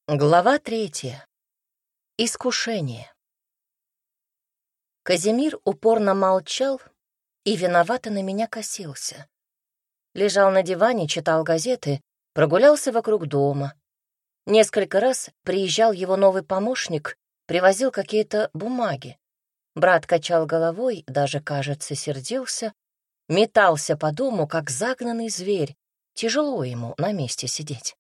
Глава 3. Искушение. Казимир упорно молчал и виновато на меня косился. Лежал на диване, читал газеты, прогулялся вокруг дома. Несколько раз приезжал его новый помощник, привозил какие-то бумаги. Брат качал головой, даже, кажется, сердился, метался по дому, как загнанный зверь. Тяжело ему на месте сидеть.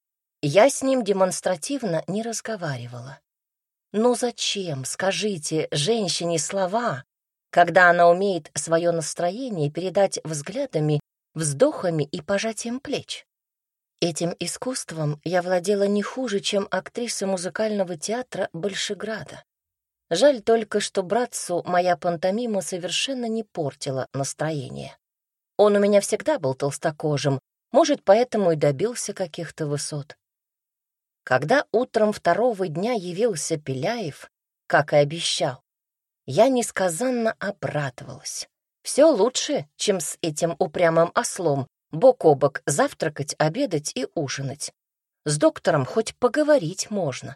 Я с ним демонстративно не разговаривала. Ну зачем, скажите, женщине слова, когда она умеет свое настроение передать взглядами, вздохами и пожатием плеч? Этим искусством я владела не хуже, чем актриса музыкального театра Большеграда. Жаль только, что братцу моя пантомима совершенно не портила настроение. Он у меня всегда был толстокожим, может, поэтому и добился каких-то высот. Когда утром второго дня явился Пеляев, как и обещал, я несказанно обрадовалась. Все лучше, чем с этим упрямым ослом бок о бок завтракать, обедать и ужинать. С доктором хоть поговорить можно.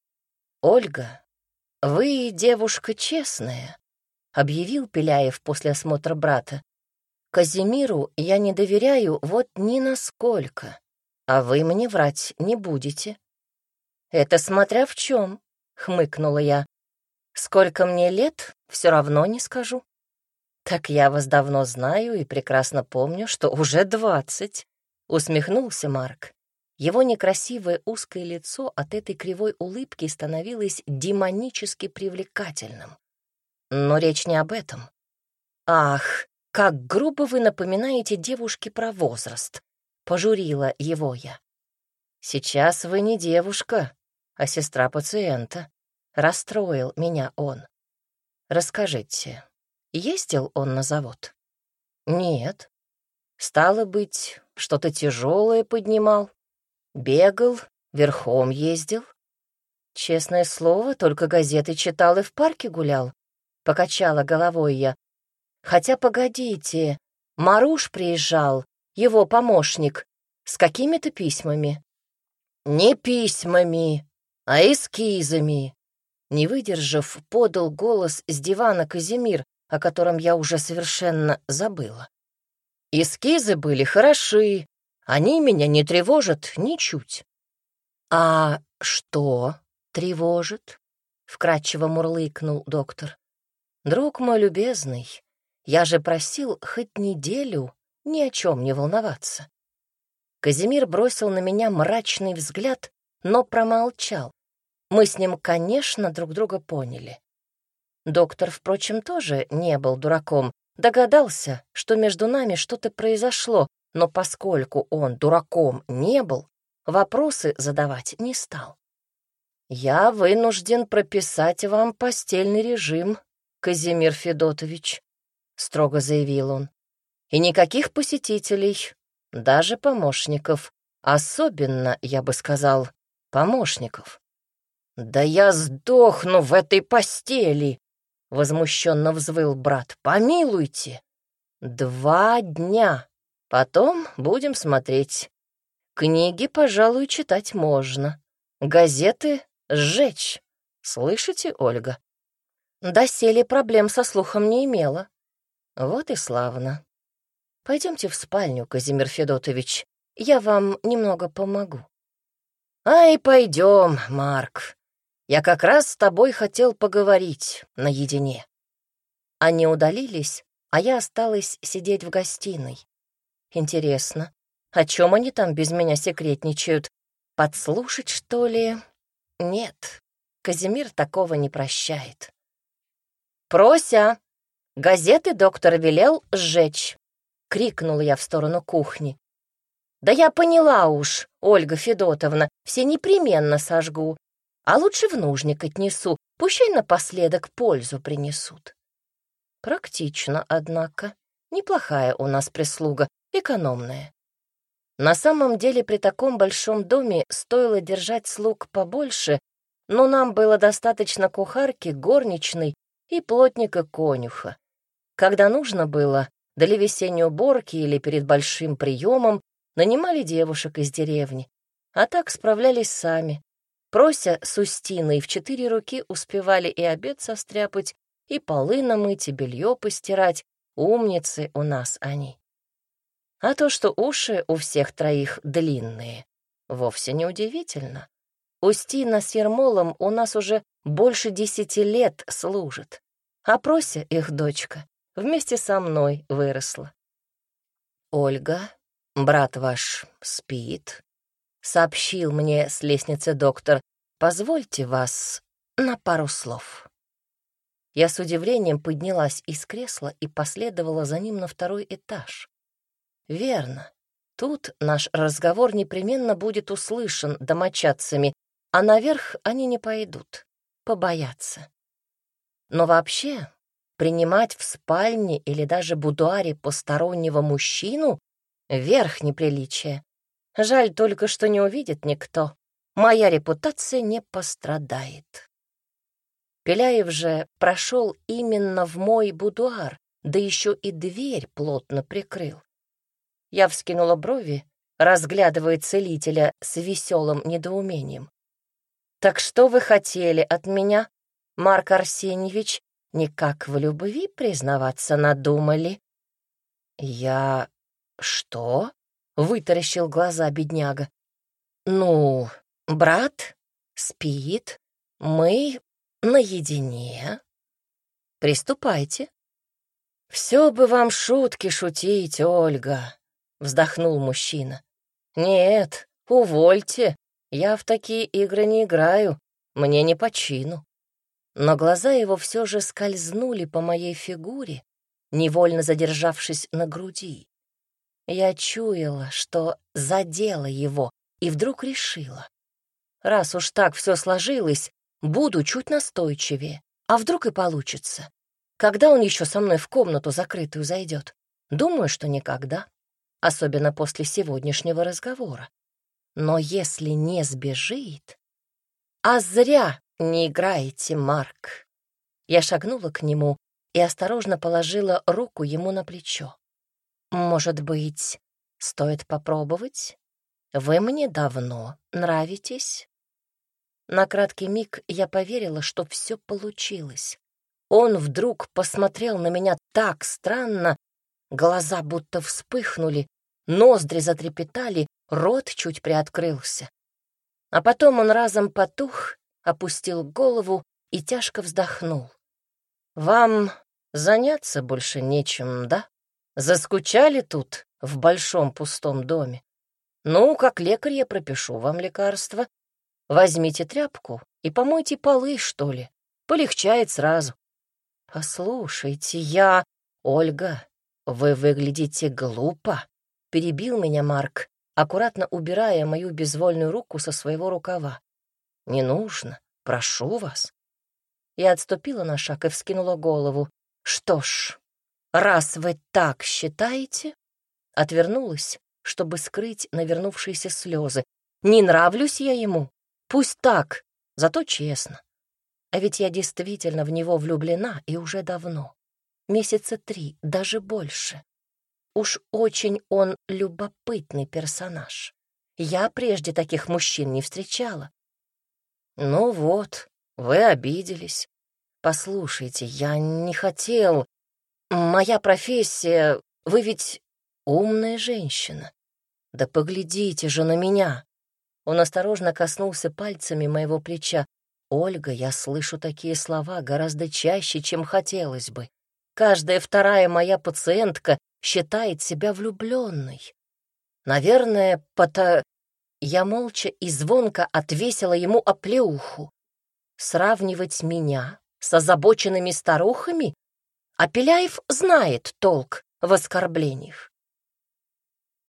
«Ольга, вы девушка честная», — объявил Пеляев после осмотра брата. «Казимиру я не доверяю вот ни насколько, а вы мне врать не будете». «Это смотря в чем», — хмыкнула я. «Сколько мне лет, все равно не скажу». «Так я вас давно знаю и прекрасно помню, что уже 20», — усмехнулся Марк. Его некрасивое узкое лицо от этой кривой улыбки становилось демонически привлекательным. Но речь не об этом. «Ах, как грубо вы напоминаете девушке про возраст», — пожурила его я. «Сейчас вы не девушка, а сестра пациента», — расстроил меня он. «Расскажите, ездил он на завод?» «Нет». «Стало быть, что-то тяжелое поднимал? Бегал, верхом ездил?» «Честное слово, только газеты читал и в парке гулял», — покачала головой я. «Хотя, погодите, Маруш приезжал, его помощник, с какими-то письмами». «Не письмами, а эскизами», — не выдержав, подал голос с дивана Казимир, о котором я уже совершенно забыла. «Эскизы были хороши, они меня не тревожат ничуть». «А что тревожит?» — вкратчиво мурлыкнул доктор. «Друг мой любезный, я же просил хоть неделю ни о чем не волноваться». Казимир бросил на меня мрачный взгляд, но промолчал. Мы с ним, конечно, друг друга поняли. Доктор, впрочем, тоже не был дураком, догадался, что между нами что-то произошло, но поскольку он дураком не был, вопросы задавать не стал. «Я вынужден прописать вам постельный режим, Казимир Федотович», — строго заявил он. «И никаких посетителей, даже помощников, особенно, я бы сказал, помощников». «Да я сдохну в этой постели!» — возмущенно взвыл брат. «Помилуйте!» 2 дня. Потом будем смотреть. Книги, пожалуй, читать можно. Газеты сжечь. Слышите, Ольга?» Доселе проблем со слухом не имела. Вот и славно. Пойдемте в спальню, Казимир Федотович. Я вам немного помогу. «Ай, пойдем, Марк. Я как раз с тобой хотел поговорить наедине». Они удалились, а я осталась сидеть в гостиной. Интересно, о чем они там без меня секретничают? Подслушать, что ли? Нет, Казимир такого не прощает. «Прося, газеты доктор велел сжечь», — крикнула я в сторону кухни. «Да я поняла уж, Ольга Федотовна, все непременно сожгу, а лучше в нужник отнесу, пущай напоследок пользу принесут». Практично, однако. Неплохая у нас прислуга, экономная. На самом деле при таком большом доме стоило держать слуг побольше, но нам было достаточно кухарки, горничной и плотника-конюха. Когда нужно было, для весенней уборки или перед большим приемом, нанимали девушек из деревни, а так справлялись сами. Прося с Устиной в 4 руки успевали и обед состряпать, и полы намыть, и белье постирать. Умницы у нас они. А то, что уши у всех троих длинные, вовсе не удивительно. Устина с Ермолом у нас уже больше 10 лет служит, а Прося, их дочка, вместе со мной выросла. «Ольга, брат ваш спит», — сообщил мне с лестницы доктор. «Позвольте вас на пару слов». Я с удивлением поднялась из кресла и последовала за ним на 2-й этаж. Верно, тут наш разговор непременно будет услышан домочадцами, а наверх они не пойдут, побоятся. Но вообще принимать в спальне или даже будуаре постороннего мужчину — верх неприличия. Жаль только, что не увидит никто. Моя репутация не пострадает. Пеляев же прошел именно в мой будуар, да еще и дверь плотно прикрыл. Я вскинула брови, разглядывая целителя с веселым недоумением. «Так что вы хотели от меня, Марк Арсеньевич? Никак в любви признаваться надумали?» «Я... что?» — вытаращил глаза бедняга. «Ну, брат спит, мы наедине. Приступайте». «Все бы вам шутки шутить, Ольга», — вздохнул мужчина. «Нет, увольте, я в такие игры не играю, мне не по чину». Но глаза его все же скользнули по моей фигуре, невольно задержавшись на груди. Я чуяла, что задела его, и вдруг решила. Раз уж так все сложилось, буду чуть настойчивее, а вдруг и получится. Когда он еще со мной в комнату закрытую зайдет? Думаю, что никогда, особенно после сегодняшнего разговора. Но если не сбежит... А зря не играете, Марк. Я шагнула к нему и осторожно положила руку ему на плечо. Может быть, стоит попробовать? Вы мне давно нравитесь. На краткий миг я поверила, что все получилось. Он вдруг посмотрел на меня так странно, глаза будто вспыхнули, ноздри затрепетали, рот чуть приоткрылся. А потом он разом потух, опустил голову и тяжко вздохнул. «Вам заняться больше нечем, да? Заскучали тут, в большом пустом доме? Ну, как лекарь я пропишу вам лекарство. Возьмите тряпку и помойте полы, что ли. Полегчает сразу». «Послушайте, Ольга, вы выглядите глупо», — перебил меня Марк, аккуратно убирая мою безвольную руку со своего рукава. «Не нужно, прошу вас». Я отступила на шаг и вскинула голову. «Что ж, раз вы так считаете...» Отвернулась, чтобы скрыть навернувшиеся слезы. «Не нравлюсь я ему? Пусть так, зато честно. А ведь я действительно в него влюблена и уже давно. Месяца 3, даже больше. Уж очень он любопытный персонаж. Я прежде таких мужчин не встречала». «Ну вот, вы обиделись. Послушайте, я не хотел. Моя профессия... Вы ведь умная женщина. Да поглядите же на меня». Он осторожно коснулся пальцами моего плеча. «Ольга, я слышу такие слова гораздо чаще, чем хотелось бы. Каждая вторая моя пациентка считает себя влюбленной. Наверное, Я молча и звонко отвесила ему оплеуху. Сравнивать меня с озабоченными старухами? А Пеляев знает толк в оскорблениях.